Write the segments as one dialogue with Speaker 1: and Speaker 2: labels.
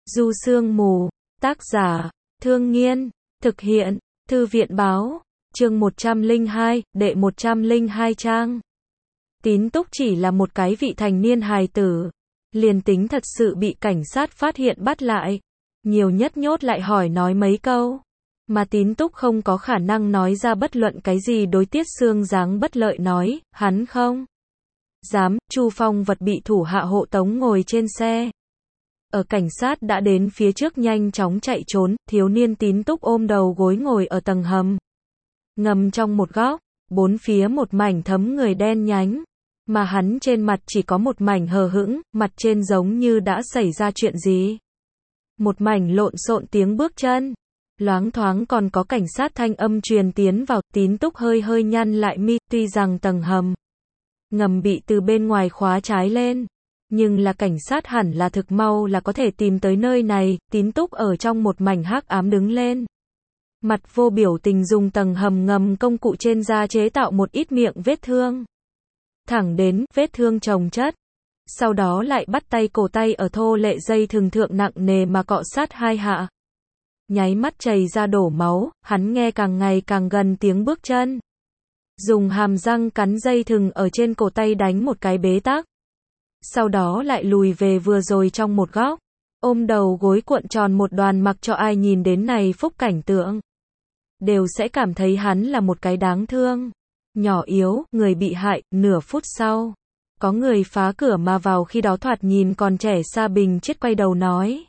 Speaker 1: Du Sương Mù, tác giả, Thương Nghiên, thực hiện, Thư viện Báo, chương 102, đệ 102 trang. Tín Túc chỉ là một cái vị thành niên hài tử, liền tính thật sự bị cảnh sát phát hiện bắt lại, nhiều nhất nhốt lại hỏi nói mấy câu, mà Tín Túc không có khả năng nói ra bất luận cái gì đối Tiết Sương Giáng bất lợi nói, hắn không dám. Chu Phong vật bị thủ hạ hộ tống ngồi trên xe. Ở cảnh sát đã đến phía trước nhanh chóng chạy trốn, thiếu niên Tín Túc ôm đầu gối ngồi ở tầng hầm. Ngầm trong một góc, bốn phía một mảnh thấm người đen nhánh, mà hắn trên mặt chỉ có một mảnh hờ hững, mặt trên giống như đã xảy ra chuyện gì. Một mảnh lộn xộn tiếng bước chân, loáng thoáng còn có cảnh sát thanh âm truyền tiến vào. Tín Túc hơi hơi nhăn lại mi, tuy rằng tầng hầm ngầm bị từ bên ngoài khóa trái lên, nhưng là cảnh sát hẳn là thực mau là có thể tìm tới nơi này. Tín Túc ở trong một mảnh hắc ám đứng lên, mặt vô biểu tình dùng tầng hầm ngầm công cụ trên da chế tạo một ít miệng vết thương, thẳng đến vết thương chồng chất, sau đó lại bắt tay cổ tay ở thô lệ dây thừng thượng nặng nề mà cọ sát hai hạ, nháy mắt chảy ra đổ máu. Hắn nghe càng ngày càng gần tiếng bước chân, dùng hàm răng cắn dây thừng ở trên cổ tay đánh một cái bế tắc, sau đó lại lùi về vừa rồi trong một góc, ôm đầu gối cuộn tròn một đoàn, mặc cho ai nhìn đến này phúc cảnh tượng đều sẽ cảm thấy hắn là một cái đáng thương, nhỏ yếu, người bị hại. Nửa phút sau, có người phá cửa mà vào, khi đó thoạt nhìn còn trẻ Sa Bình Chiết quay đầu nói: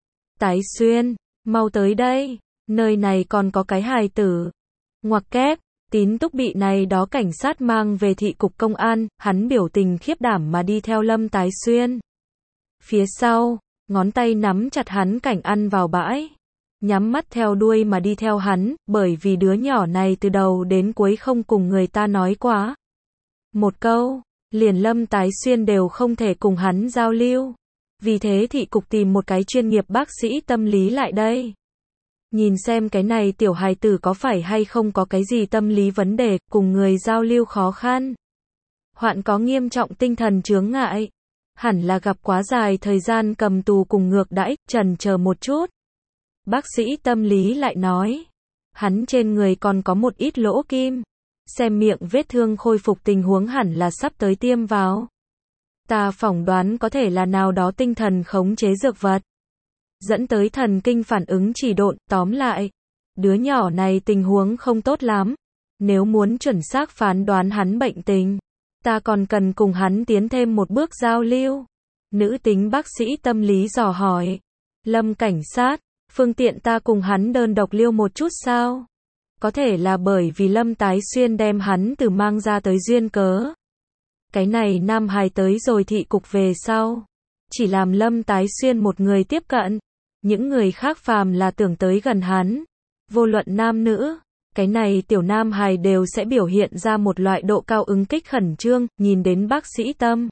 Speaker 1: Tái Xuyên, mau tới đây, nơi này còn có cái hài tử. Ngoặc kép, Tín Túc bị này đó cảnh sát mang về thị cục công an, hắn biểu tình khiếp đảm mà đi theo Lâm Tái Xuyên phía sau, ngón tay nắm chặt hắn cảnh ăn vào bãi, nhắm mắt theo đuôi mà đi theo hắn, bởi vì đứa nhỏ này từ đầu đến cuối không cùng người ta nói quá một câu, liền Lâm Tái Xuyên đều không thể cùng hắn giao lưu. Vì thế thị cục tìm một cái chuyên nghiệp bác sĩ tâm lý lại đây, nhìn xem cái này tiểu hài tử có phải hay không có cái gì tâm lý vấn đề, cùng người giao lưu khó khăn, hoạn có nghiêm trọng tinh thần chướng ngại, hẳn là gặp quá dài thời gian cầm tù cùng ngược đãi. Chần chờ một chút, bác sĩ tâm lý lại nói, hắn trên người còn có một ít lỗ kim, xem miệng vết thương khôi phục tình huống hẳn là sắp tới tiêm vào. Ta phỏng đoán có thể là nào đó tinh thần khống chế dược vật, dẫn tới thần kinh phản ứng chỉ độn. Tóm lại, đứa nhỏ này tình huống không tốt lắm. Nếu muốn chuẩn xác phán đoán hắn bệnh tình, ta còn cần cùng hắn tiến thêm một bước giao lưu. Nữ tính bác sĩ tâm lý dò hỏi, Lâm cảnh sát, phương tiện ta cùng hắn đơn độc liêu một chút sao? Có thể là bởi vì Lâm Tái Xuyên đem hắn từ mang ra tới duyên cớ. Cái này nam hài tới rồi thị cục về sau, chỉ làm Lâm Tái Xuyên một người tiếp cận, những người khác phàm là tưởng tới gần hắn, vô luận nam nữ, cái này tiểu nam hài đều sẽ biểu hiện ra một loại độ cao ứng kích khẩn trương. Nhìn đến bác sĩ tâm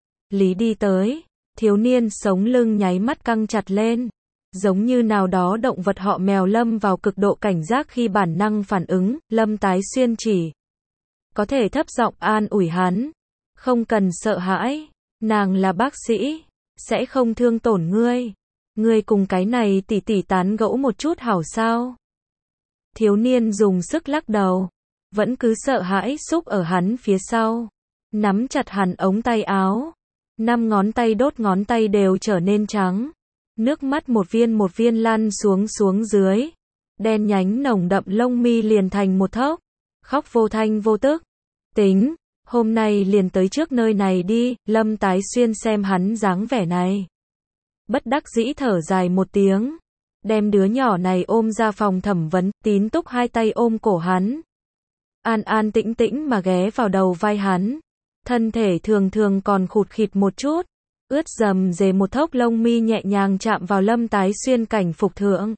Speaker 1: lý đi tới, thiếu niên sống lưng nháy mắt căng chặt lên, giống như nào đó động vật họ mèo lâm vào cực độ cảnh giác khi bản năng phản ứng. Lâm Tái Xuyên chỉ có thể thấp giọng an ủi hắn, không cần sợ hãi, nàng là bác sĩ, sẽ không thương tổn ngươi. Ngươi cùng cái này tỷ tỷ tán gẫu một chút hảo sao? Thiếu niên dùng sức lắc đầu, vẫn cứ sợ hãi xúc ở hắn phía sau, nắm chặt hắn ống tay áo, 5 ngón tay đốt ngón tay đều trở nên trắng, nước mắt một viên lăn xuống dưới, đen nhánh nồng đậm lông mi liền thành một thốc, khóc vô thanh vô tức. Tính, hôm nay liền tới trước nơi này đi. Lâm Tái Xuyên xem hắn dáng vẻ này, bất đắc dĩ thở dài một tiếng, đem đứa nhỏ này ôm ra phòng thẩm vấn. Tín Túc hai tay ôm cổ hắn, an an tĩnh tĩnh mà ghé vào đầu vai hắn, thân thể thường thường còn khụt khịt một chút, ướt rầm rề một thốc lông mi nhẹ nhàng chạm vào Lâm Tái Xuyên cảnh phục thượng.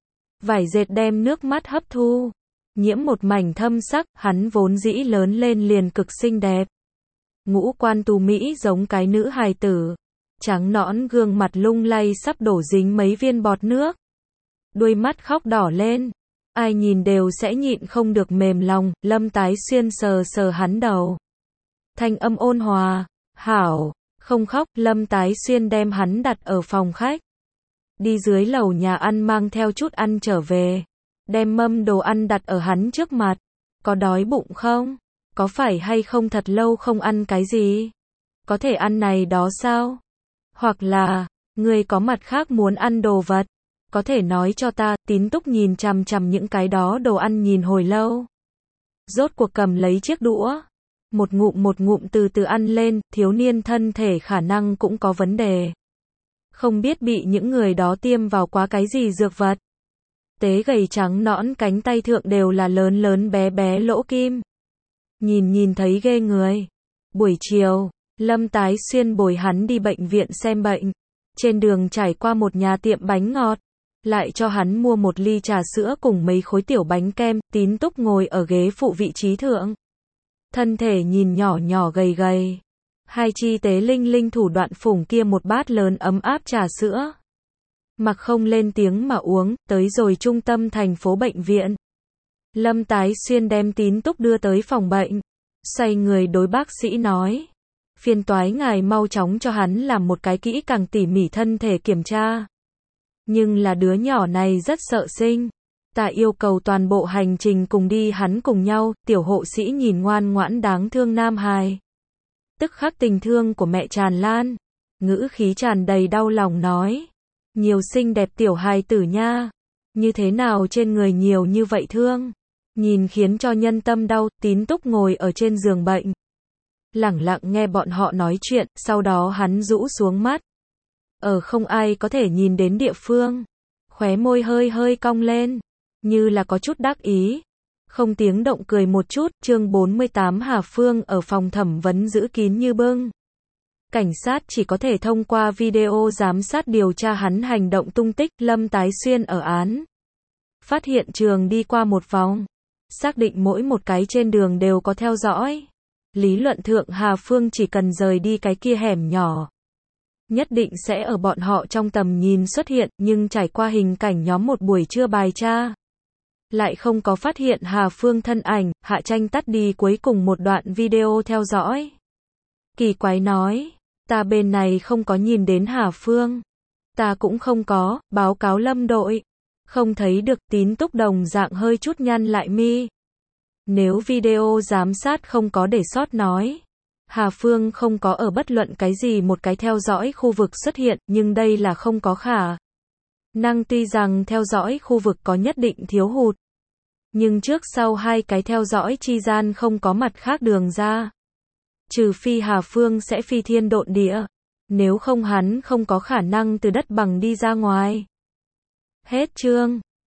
Speaker 1: Vải dệt đem nước mắt hấp thu, nhiễm một mảnh thâm sắc. Hắn vốn dĩ lớn lên liền cực xinh đẹp, ngũ quan tú mỹ giống cái nữ hài tử, trắng nõn gương mặt lung lay sắp đổ dính mấy viên bọt nước, đuôi mắt khóc đỏ lên, ai nhìn đều sẽ nhịn không được mềm lòng. Lâm Tái Xuyên sờ sờ hắn đầu, thanh âm ôn hòa, hảo, không khóc. Lâm Tái Xuyên đem hắn đặt ở phòng khách, đi dưới lầu nhà ăn mang theo chút ăn trở về. Đem mâm đồ ăn đặt ở hắn trước mặt. Có đói bụng không? Có phải hay không thật lâu không ăn cái gì? Có thể ăn này đó sao? Hoặc là, ngươi có mặt khác muốn ăn đồ vật? Có thể nói cho ta. Tín Túc nhìn chằm chằm những cái đó đồ ăn nhìn hồi lâu. Rốt cuộc cầm lấy chiếc đũa. Một ngụm từ từ ăn lên, thiếu niên thân thể khả năng cũng có vấn đề. Không biết bị những người đó tiêm vào quá cái gì dược vật. Tế gầy trắng nõn cánh tay thượng đều là lớn lớn bé bé lỗ kim. Nhìn thấy ghê người. Buổi chiều, Lâm Tái Xuyên bồi hắn đi bệnh viện xem bệnh. Trên đường trải qua một nhà tiệm bánh ngọt. Lại cho hắn mua một ly trà sữa cùng mấy khối tiểu bánh kem. Tín Túc ngồi ở ghế phụ vị trí thượng. Thân thể nhìn nhỏ nhỏ gầy gầy. Hai chi tế linh linh thủ đoạn phủng kia một bát lớn ấm áp trà sữa. Mặc không lên tiếng mà uống, tới rồi trung tâm thành phố bệnh viện. Lâm Tái Xuyên đem Tín Túc đưa tới phòng bệnh. Xoay người đối bác sĩ nói. Phiền toái ngài mau chóng cho hắn làm một cái kỹ càng tỉ mỉ thân thể kiểm tra. Nhưng là đứa nhỏ này rất sợ sinh. Ta yêu cầu toàn bộ hành trình cùng đi hắn cùng nhau. Tiểu hộ sĩ nhìn ngoan ngoãn đáng thương nam hài. Tức khắc tình thương của mẹ tràn lan. Ngữ khí tràn đầy đau lòng nói. Nhiều xinh đẹp tiểu hài tử nha. Như thế nào trên người nhiều như vậy thương. Nhìn khiến cho nhân tâm đau. Tín Túc ngồi ở trên giường bệnh. Lẳng lặng nghe bọn họ nói chuyện. Sau đó hắn rũ xuống mắt. Ở không ai có thể nhìn đến địa phương. Khóe môi hơi cong lên. Như là có chút đắc ý. Không tiếng động cười một chút. Chương 48 Hà Phương ở phòng thẩm vấn giữ kín như bưng. Cảnh sát chỉ có thể thông qua video giám sát điều tra hắn hành động tung tích. Lâm Tái Xuyên ở án phát hiện trường đi qua một vòng. Xác định mỗi một cái trên đường đều có theo dõi. Lý luận thượng Hà Phương chỉ cần rời đi cái kia hẻm nhỏ. Nhất định sẽ ở bọn họ trong tầm nhìn xuất hiện. Nhưng trải qua hình cảnh nhóm một buổi trưa bài tra. Lại không có phát hiện Hà Phương thân ảnh. Hạ Tranh tắt đi cuối cùng một đoạn video theo dõi. Kỳ quái nói. Ta bên này không có nhìn đến Hà Phương. Ta cũng không có, báo cáo Lâm đội. Không thấy được. Tín Túc đồng dạng hơi chút nhăn lại mi. Nếu video giám sát không có để sót nói. Hà Phương không có ở bất luận cái gì một cái theo dõi khu vực xuất hiện, nhưng đây là không có khả năng. Tuy rằng theo dõi khu vực có nhất định thiếu hụt. Nhưng trước sau hai cái theo dõi chi gian không có mặt khác đường ra. Trừ phi Hà Phương sẽ phi thiên độn địa. Nếu không hắn không có khả năng từ đất bằng đi ra ngoài. Hết chương.